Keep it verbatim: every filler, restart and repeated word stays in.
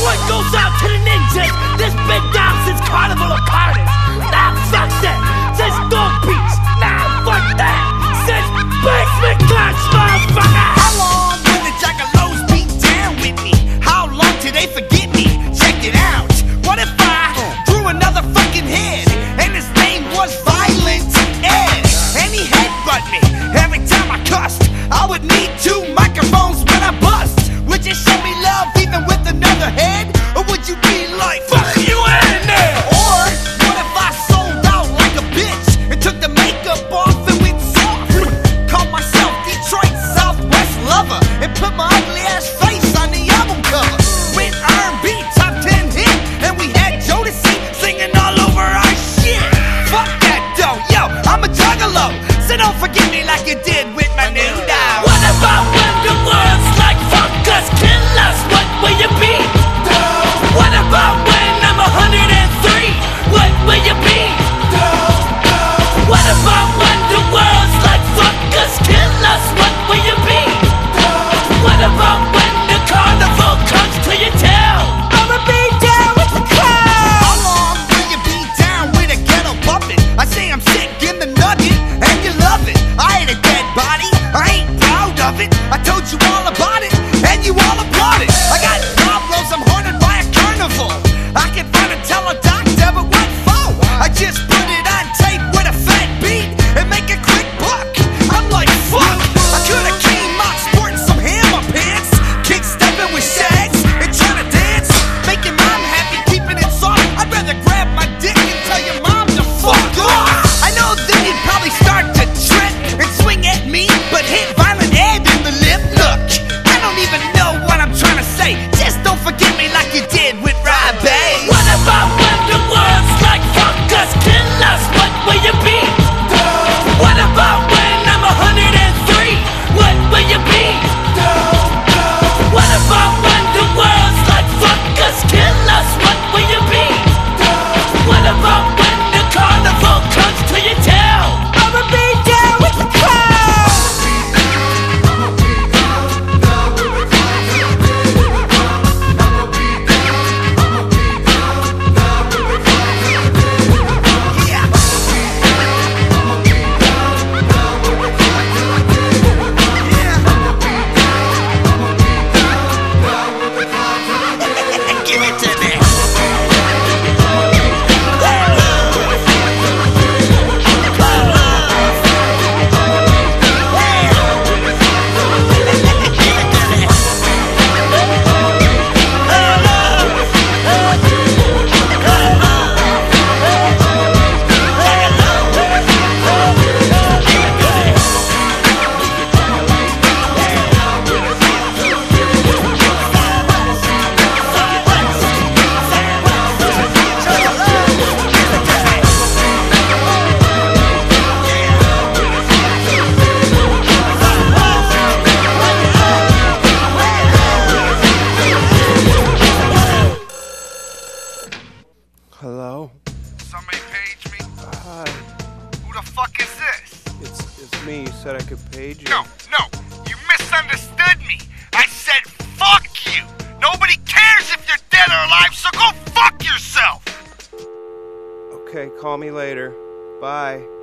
one goes out to the ninjas. This been down since Carnival of Carnage. Nah, fuck that. Since Dog Beach. Nah, fuck that. Since Basement Clutch, motherfucker. How long will the Juggalos be down with me? How long till they forget me? Check it out. What if I drew another fucking head and his name was Violent Ed? And he headbutt me every time I cussed. I would need two microphones when I bust. Would you show me love even with another head? Or would you be like, fuck you in there? Or what if I sold out like a bitch and took the makeup off and went soft? Called myself Detroit Southwest Lover and put my ugly ass face on the album cover. Went R and B top ten hit and we had Jodeci singing all over our shit. Fuck that though, yo, I'm a juggalo, so don't forget me like you did with my new dog. What about when the world's like fuck us, kill us, what will you be? What about when I'm a hundred and three, what will you be? What about when the world's like fuck us, kill us, what will you be? What about when the carnival comes to your town? I'ma be down with the crowd. How long will you be down with a ghetto puppet? I say I'm sick in the nugget and you love it. I ain't a dead body, I ain't proud of it. I told you all about it and you all applaud it. I got problems, I'm haunted by a carnival. I can find a teledoctor, but what for? I just put it on tape with a fat beat and make a quick buck. I'm like fuck, I could've came out sporting some hammer pants, kick stepping with shags and trying to dance, making mom happy, keeping it soft. I'd rather grab my dick and tell your mom to fuck off. I know then you'd probably start to trip and swing at me, but hit Violent Ed in the lip. Look, I don't even know what I'm trying to say. Just don't forget me like you did with Robbie. What about when the world's like fuck us, kill us, what will you be? What about when I'm a hundred and three, what will you be? What about when the world's like fuck us, kill us, what will you be? What about when the carnival comes to your town? I'ma be down with the crowd. Give it to me. Hello? Somebody page me? Hi. Who the fuck is this? It's it's me. You said I could page you. No, no, you misunderstood me. I said fuck you. Nobody cares if you're dead or alive, so go fuck yourself. Okay, call me later. Bye.